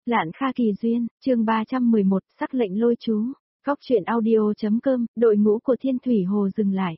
Lạn Kha Kỳ Duyên, chương 311, sắc lệnh lôi chú. Góc truyện audio.com, đội ngũ của Thiên Thủy Hồ dừng lại.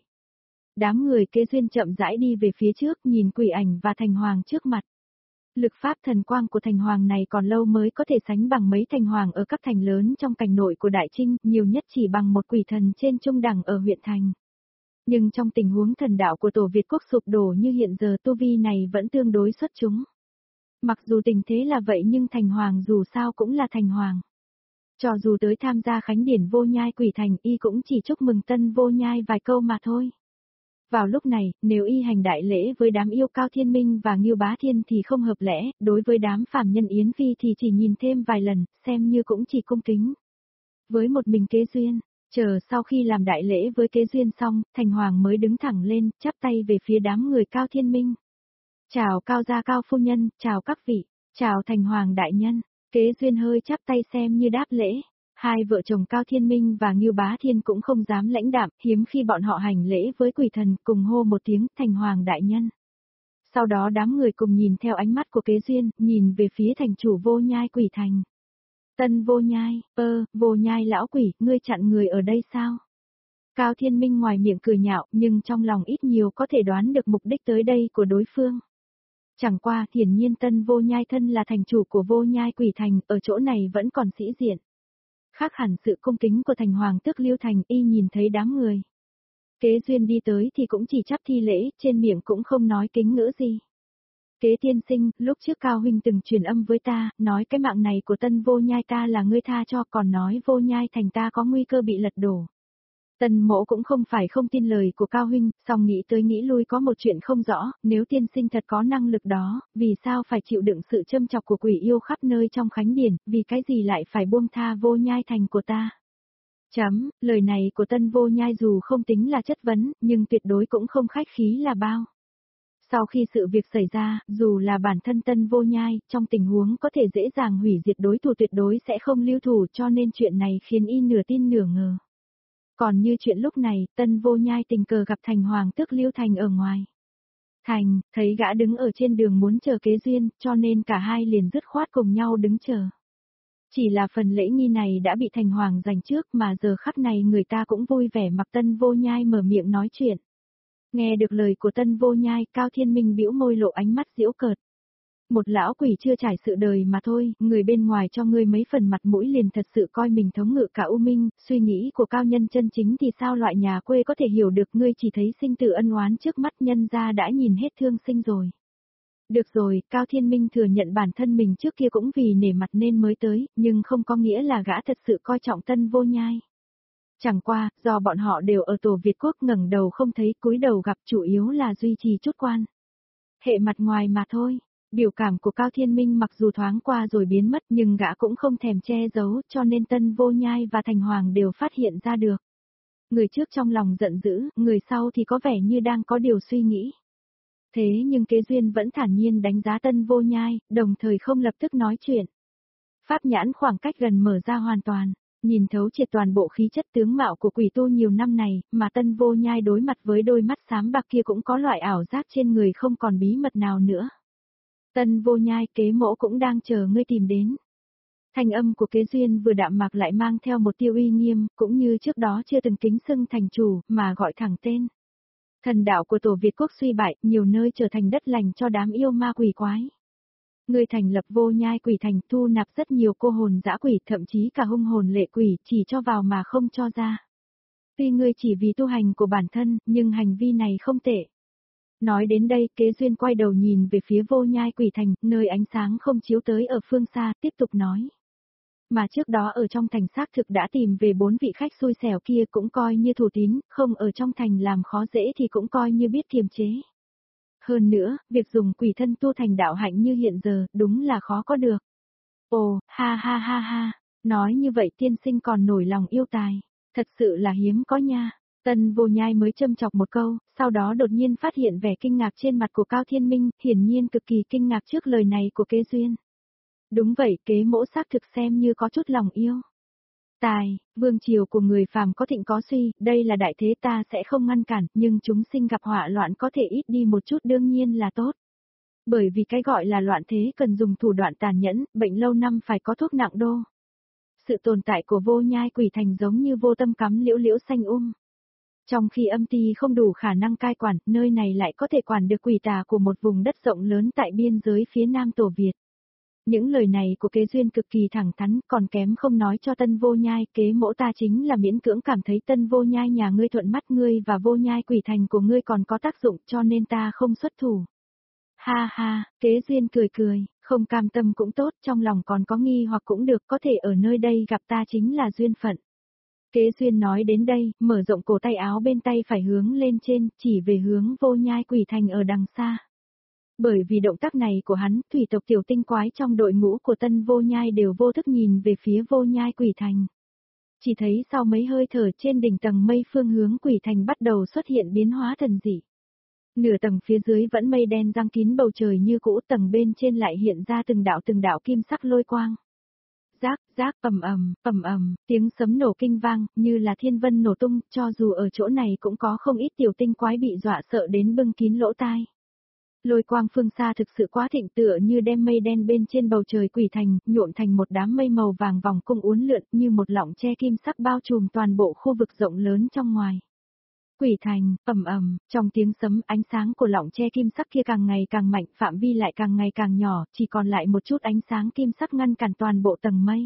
Đám người Kế Duyên chậm rãi đi về phía trước, nhìn quỷ ảnh và thành hoàng trước mặt. Lực pháp thần quang của thành hoàng này còn lâu mới có thể sánh bằng mấy thành hoàng ở các thành lớn trong cảnh nội của Đại Trinh, nhiều nhất chỉ bằng một quỷ thần trên trung đẳng ở huyện thành. Nhưng trong tình huống thần đạo của Tổ Việt Quốc sụp đổ như hiện giờ, tu vi này vẫn tương đối xuất chúng. Mặc dù tình thế là vậy nhưng thành hoàng dù sao cũng là thành hoàng. Cho dù tới tham gia khánh điển Vô Nhai Quỷ Thành, y cũng chỉ chúc mừng Tân Vô Nhai vài câu mà thôi. Vào lúc này, nếu y hành đại lễ với đám yêu Cao Thiên Minh và Ngưu Bá Thiên thì không hợp lẽ, đối với đám phàm nhân Yến Phi thì chỉ nhìn thêm vài lần, xem như cũng chỉ cung kính. Với một mình Kế Duyên, chờ sau khi làm đại lễ với Kế Duyên xong, thành hoàng mới đứng thẳng lên, chắp tay về phía đám người Cao Thiên Minh. Chào Cao gia Cao phu nhân, chào các vị, chào thành hoàng đại nhân. Kế Duyên hơi chắp tay xem như đáp lễ. Hai vợ chồng Cao Thiên Minh và Ngưu Bá Thiên cũng không dám lãnh đạm, hiếm khi bọn họ hành lễ với quỷ thần, cùng hô một tiếng thành hoàng đại nhân. Sau đó đám người cùng nhìn theo ánh mắt của Kế Duyên, nhìn về phía thành chủ Vô Nhai Quỷ Thành. Tân Vô Nhai, Vô Nhai lão quỷ, ngươi chặn người ở đây sao? Cao Thiên Minh ngoài miệng cười nhạo, nhưng trong lòng ít nhiều có thể đoán được mục đích tới đây của đối phương. Chẳng qua, hiển nhiên Tân Vô Nhai thân là thành chủ của Vô Nhai Quỷ Thành, ở chỗ này vẫn còn sĩ diện. Khác hẳn sự cung kính của thành hoàng tước Liêu Thành, y nhìn thấy đám người. Kế Duyên đi tới thì cũng chỉ chắp thi lễ, trên miệng cũng không nói kính ngữ gì. Kế tiên sinh, lúc trước Cao huynh từng truyền âm với ta, nói cái mạng này của Tân Vô Nhai ta là ngươi tha cho, còn nói Vô Nhai Thành ta có nguy cơ bị lật đổ. Tân mỗ cũng không phải không tin lời của Cao huynh, song nghĩ tới nghĩ lui có một chuyện không rõ, nếu tiên sinh thật có năng lực đó, vì sao phải chịu đựng sự châm chọc của quỷ yêu khắp nơi trong khánh điển, vì cái gì lại phải buông tha Vô Nhai Thành của ta? Lời này của Tân Vô Nhai dù không tính là chất vấn, nhưng tuyệt đối cũng không khách khí là bao. Sau khi sự việc xảy ra, dù là bản thân Tân Vô Nhai, trong tình huống có thể dễ dàng hủy diệt đối thủ tuyệt đối sẽ không lưu thủ, cho nên chuyện này khiến y nửa tin nửa ngờ. Còn như chuyện lúc này, Tân Vô Nhai tình cờ gặp thành hoàng tước Liêu Thành ở ngoài thành, thấy gã đứng ở trên đường muốn chờ Kế Duyên, cho nên cả hai liền dứt khoát cùng nhau đứng chờ. Chỉ là phần lễ nghi này đã bị thành hoàng giành trước, mà giờ khắc này người ta cũng vui vẻ mặc Tân Vô Nhai mở miệng nói chuyện. Nghe được lời của Tân Vô Nhai, Cao Thiên Minh bĩu môi lộ ánh mắt giễu cợt. Một lão quỷ chưa trải sự đời mà thôi, người bên ngoài cho ngươi mấy phần mặt mũi liền thật sự coi mình thống ngự cả U Minh, suy nghĩ của cao nhân chân chính thì sao loại nhà quê có thể hiểu được, ngươi chỉ thấy sinh tử ân oán trước mắt, nhân gia đã nhìn hết thương sinh rồi. Được rồi, Cao Thiên Minh thừa nhận bản thân mình trước kia cũng vì nể mặt nên mới tới, nhưng không có nghĩa là gã thật sự coi trọng Tân Vô Nhai. Chẳng qua, do bọn họ đều ở Tổ Việt Quốc, ngẩng đầu không thấy cúi đầu gặp, chủ yếu là duy trì chút quan hệ mặt ngoài mà thôi. Biểu cảm của Cao Thiên Minh mặc dù thoáng qua rồi biến mất, nhưng gã cũng không thèm che giấu, cho nên Tân Vô Nhai và thành hoàng đều phát hiện ra được. Người trước trong lòng giận dữ, người sau thì có vẻ như đang có điều suy nghĩ. Thế nhưng Kế Duyên vẫn thản nhiên đánh giá Tân Vô Nhai, đồng thời không lập tức nói chuyện. Pháp nhãn khoảng cách gần mở ra hoàn toàn, nhìn thấu triệt toàn bộ khí chất tướng mạo của quỷ tu nhiều năm này, mà Tân Vô Nhai đối mặt với đôi mắt xám bạc kia cũng có loại ảo giác trên người không còn bí mật nào nữa. Tân Vô Nhai, Kế mỗ cũng đang chờ ngươi tìm đến. Thanh âm của Kế Duyên vừa đạm mạc lại mang theo một tia uy nghiêm, cũng như trước đó chưa từng kính xưng thành chủ, mà gọi thẳng tên. Thần đạo của Tổ Việt Quốc suy bại, nhiều nơi trở thành đất lành cho đám yêu ma quỷ quái. Ngươi thành lập Vô Nhai Quỷ Thành, thu nạp rất nhiều cô hồn dã quỷ, thậm chí cả hung hồn lệ quỷ, chỉ cho vào mà không cho ra. Tuy ngươi chỉ vì tu hành của bản thân, nhưng hành vi này không tệ. Nói đến đây, Kế Duyên quay đầu nhìn về phía Vô Nhai Quỷ Thành, nơi ánh sáng không chiếu tới ở phương xa, tiếp tục nói. Mà trước đó ở trong thành xác thực đã tìm về 4 vị khách xui xẻo kia, cũng coi như thủ tín, không ở trong thành làm khó dễ thì cũng coi như biết kiềm chế. Hơn nữa, việc dùng quỷ thân tu thành đạo hạnh như hiện giờ, đúng là khó có được. Ồ, ha ha ha ha, nói như vậy tiên sinh còn nổi lòng yêu tài, thật sự là hiếm có nha. Tân Vô Nhai mới châm chọc một câu, sau đó đột nhiên phát hiện vẻ kinh ngạc trên mặt của Cao Thiên Minh, hiển nhiên cực kỳ kinh ngạc trước lời này của Kế Duyên. Đúng vậy, Kế mỗ xác thực xem như có chút lòng yêu. Tài, vương triều của người phàm có thịnh có suy, đây là đại thế ta sẽ không ngăn cản, nhưng chúng sinh gặp họa loạn có thể ít đi một chút đương nhiên là tốt. Bởi vì cái gọi là loạn thế cần dùng thủ đoạn tàn nhẫn, bệnh lâu năm phải có thuốc nặng đô. Sự tồn tại của vô nhai quỷ thành giống như vô tâm cắm liễu liễu xanh Trong khi âm ty không đủ khả năng cai quản, nơi này lại có thể quản được quỷ tà của một vùng đất rộng lớn tại biên giới phía nam Tổ Việt. Những lời này của Kế Duyên cực kỳ thẳng thắn, còn kém không nói cho Tân Vô Nhai, kế mỗ ta chính là miễn cưỡng cảm thấy Tân Vô Nhai nhà ngươi thuận mắt ngươi và Vô Nhai quỷ thành của ngươi còn có tác dụng cho nên ta không xuất thủ. Ha ha, Kế Duyên cười cười, không cam tâm cũng tốt, trong lòng còn có nghi hoặc cũng được, có thể ở nơi đây gặp ta chính là duyên phận. Kế Duyên nói đến đây, mở rộng cổ tay áo bên tay phải hướng lên trên, chỉ về hướng Vô Nhai quỷ thành ở đằng xa. Bởi vì động tác này của hắn, thủy tộc tiểu tinh quái trong đội ngũ của Tân Vô Nhai đều vô thức nhìn về phía Vô Nhai quỷ thành. Chỉ thấy sau mấy hơi thở trên đỉnh tầng mây phương hướng quỷ thành bắt đầu xuất hiện biến hóa thần dị. Nửa tầng phía dưới vẫn mây đen giăng kín bầu trời như cũ, tầng bên trên lại hiện ra từng đạo kim sắc lôi quang. Rác, rác, ầm ầm, tiếng sấm nổ kinh vang, như là thiên vân nổ tung, cho dù ở chỗ này cũng có không ít tiểu tinh quái bị dọa sợ đến bưng kín lỗ tai. Lôi quang phương xa thực sự quá thịnh, tựa như đem mây đen bên trên bầu trời quỷ thành, nhuộm thành một đám mây màu vàng vòng cung uốn lượn như một lọng che kim sắc bao trùm toàn bộ khu vực rộng lớn trong ngoài. Quỷ thành, trong tiếng sấm ánh sáng của lọng che kim sắc kia càng ngày càng mạnh, phạm vi lại càng ngày càng nhỏ, chỉ còn lại một chút ánh sáng kim sắc ngăn cản toàn bộ tầng mây.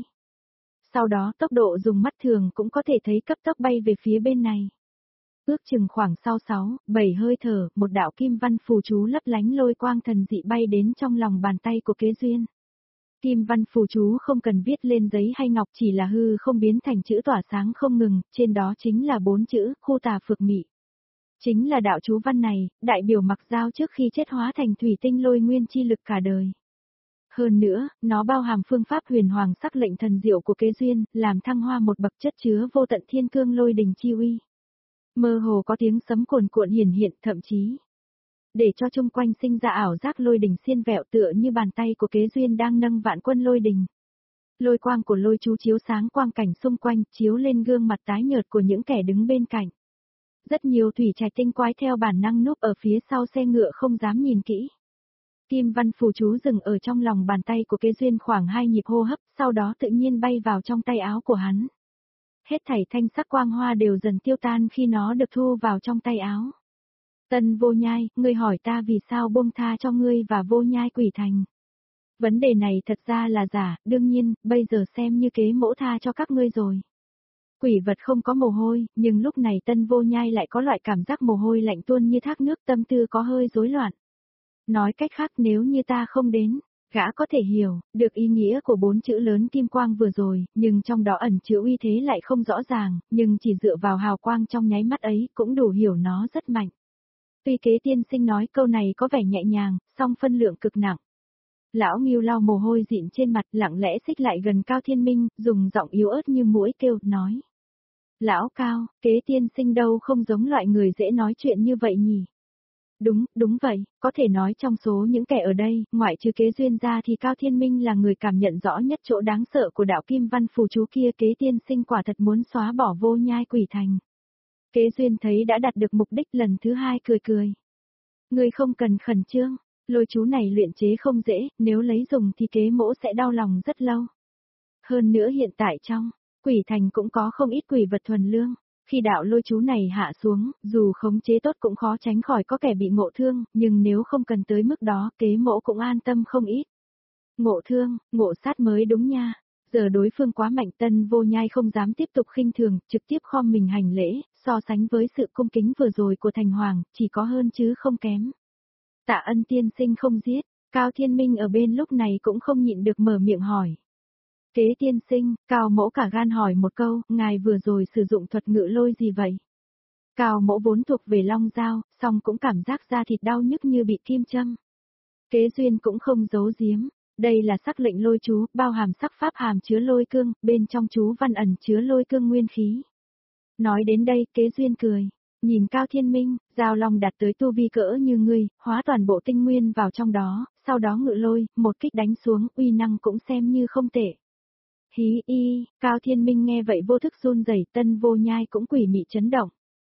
Sau đó tốc độ dùng mắt thường cũng có thể thấy cấp tốc bay về phía bên này. Ước chừng khoảng sau 6-7 hơi thở, một đạo kim văn phù chú lấp lánh lôi quang thần dị bay đến trong lòng bàn tay của Kế Duyên. Kim văn phù chú không cần viết lên giấy hay ngọc, chỉ là hư không biến thành chữ tỏa sáng không ngừng, trên đó chính là 4 chữ, khu tà phược mị. Chính là đạo chú văn này, đại biểu Mặc Giao trước khi chết hóa thành thủy tinh lôi nguyên chi lực cả đời. Hơn nữa, nó bao hàm phương pháp huyền hoàng sắc lệnh thần diệu của Kế Duyên, làm thăng hoa một bậc chất chứa vô tận thiên cương lôi đình chi uy. Mơ hồ có tiếng sấm cuồn cuộn hiển hiện, thậm chí để cho chung quanh sinh ra ảo giác lôi đình xiên vẹo, tựa như bàn tay của Kế Duyên đang nâng vạn quân lôi đình. Lôi quang của lôi chú chiếu sáng quang cảnh xung quanh, chiếu lên gương mặt tái nhợt của những kẻ đứng bên cạnh. Rất nhiều thủy trạch tinh quái theo bản năng núp ở phía sau xe ngựa không dám nhìn kỹ. Kim văn phù chú dừng ở trong lòng bàn tay của Kế Duyên khoảng 2 nhịp hô hấp, sau đó tự nhiên bay vào trong tay áo của hắn. Hết thảy thanh sắc quang hoa đều dần tiêu tan khi nó được thu vào trong tay áo. Tân Vô Nhai, ngươi hỏi ta vì sao buông tha cho ngươi và Vô Nhai quỷ thành. Vấn đề này thật ra là giả, đương nhiên, bây giờ xem như kế mỗ tha cho các ngươi rồi. Quỷ vật không có mồ hôi, nhưng lúc này Tân Vô Nhai lại có loại cảm giác mồ hôi lạnh tuôn như thác nước, tâm tư có hơi rối loạn. Nói cách khác, nếu như ta không đến, gã có thể hiểu được ý nghĩa của 4 chữ lớn kim quang vừa rồi, nhưng trong đó ẩn chứa uy thế lại không rõ ràng, nhưng chỉ dựa vào hào quang trong nháy mắt ấy cũng đủ hiểu nó rất mạnh. Tuy Kế tiên sinh nói câu này có vẻ nhẹ nhàng, song phân lượng cực nặng. Lão Ngưu lau mồ hôi dịn trên mặt, lặng lẽ xích lại gần Cao Thiên Minh, dùng giọng yếu ớt như muỗi kêu, nói. Lão Cao, Kế tiên sinh đâu không giống loại người dễ nói chuyện như vậy nhỉ? Đúng vậy, có thể nói trong số những kẻ ở đây, ngoại trừ Kế Duyên ra thì Cao Thiên Minh là người cảm nhận rõ nhất chỗ đáng sợ của đạo kim văn phù chú kia. Kế tiên sinh quả thật muốn xóa bỏ Vô Nhai quỷ thành. Kế Duyên thấy đã đạt được mục đích lần thứ 2 cười cười. Người không cần khẩn trương, lôi chú này luyện chế không dễ, nếu lấy dùng thì kế mỗ sẽ đau lòng rất lâu. Hơn nữa hiện tại trong quỷ thành cũng có không ít quỷ vật thuần lương. Khi đạo lôi chú này hạ xuống, dù khống chế tốt cũng khó tránh khỏi có kẻ bị ngộ thương, nhưng nếu không cần tới mức đó, kế mỗ cũng an tâm không ít. Ngộ thương, ngộ sát mới đúng nha. Giờ đối phương quá mạnh, Tân Vô Nhai không dám tiếp tục khinh thường, trực tiếp khom mình hành lễ, so sánh với sự cung kính vừa rồi của Thành Hoàng, chỉ có hơn chứ không kém. Tạ Ân tiên sinh không giết, Cao Thiên Minh ở bên lúc này cũng không nhịn được mở miệng hỏi. Kế tiên sinh, Cao mỗ cả gan hỏi một câu, ngài vừa rồi sử dụng thuật ngự lôi gì vậy? Cao mỗ vốn thuộc về long dao, song cũng cảm giác da thịt đau nhức như bị kim châm. Kế Duyên cũng không giấu giếm, đây là sắc lệnh lôi chú, bao hàm sắc pháp hàm chứa lôi cương, bên trong chú văn ẩn chứa lôi cương nguyên khí. Nói đến đây, Kế Duyên cười, nhìn Cao Thiên Minh, giao long đạt tới tu vi cỡ như ngươi, hóa toàn bộ tinh nguyên vào trong đó, sau đó ngự lôi, một kích đánh xuống, uy năng cũng xem như không tệ. Hí y, Cao Thiên Minh nghe vậy vô thức run rẩy, Tân Vô Nhai cũng quỷ mị chấn động.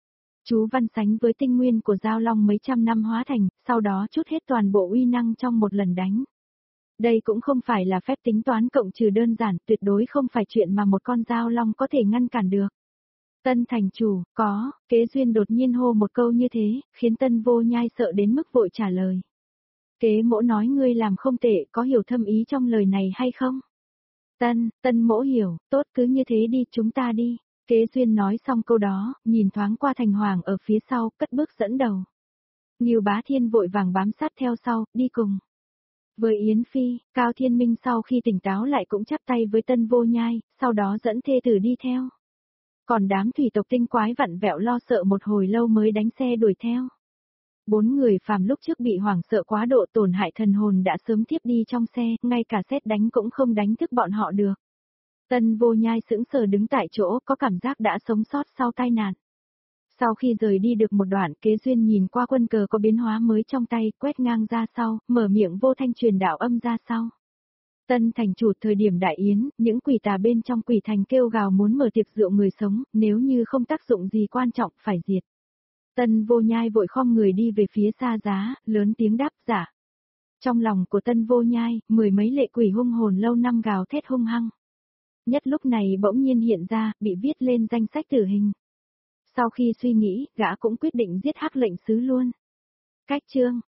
Chú văn sánh với tinh nguyên của Giao Long mấy trăm năm hóa thành, sau đó chút hết toàn bộ uy năng trong một lần đánh. Đây cũng không phải là phép tính toán cộng trừ đơn giản, tuyệt đối không phải chuyện mà một con Giao Long có thể ngăn cản được. Tân thành chủ, có, Kế Duyên đột nhiên hô một câu như thế, khiến Tân Vô Nhai sợ đến mức vội trả lời. Kế mỗ nói ngươi làm không tệ, có hiểu thâm ý trong lời này hay không? Tân mỗ hiểu, tốt cứ như thế đi, chúng ta đi. Kế Duyên nói xong câu đó, nhìn thoáng qua Thành Hoàng ở phía sau, cất bước dẫn đầu. Ngưu Bá Thiên vội vàng bám sát theo sau, đi cùng. Với Yến Phi, Cao Thiên Minh sau khi tỉnh táo lại cũng chắp tay với Tân Vô Nhai, sau đó dẫn thê tử đi theo. Còn đám thủy tộc tinh quái vặn vẹo lo sợ một hồi lâu mới đánh xe đuổi theo. 4 người phàm lúc trước bị hoảng sợ quá độ tổn hại thần hồn đã sớm tiếp đi trong xe, ngay cả sét đánh cũng không đánh thức bọn họ được. Tân Vô Nhai sững sờ đứng tại chỗ, có cảm giác đã sống sót sau tai nạn. Sau khi rời đi được một đoạn, Kế Duyên nhìn qua quân cờ có biến hóa mới trong tay, quét ngang ra sau, mở miệng vô thanh truyền đạo âm ra sau. Tân thành chủ thời điểm đại yến, những quỷ tà bên trong quỷ thành kêu gào muốn mở tiệc rượu người sống, nếu như không tác dụng gì quan trọng phải diệt. Tân Vô Nhai vội khom người đi về phía xa giá, lớn tiếng đáp giả. Trong lòng của Tân Vô Nhai, 10 mấy lệ quỷ hung hồn lâu năm gào thét hung hăng. Nhất lúc này bỗng nhiên hiện ra, bị viết lên danh sách tử hình. Sau khi suy nghĩ, gã cũng quyết định giết Hắc lệnh sứ luôn. Cách chương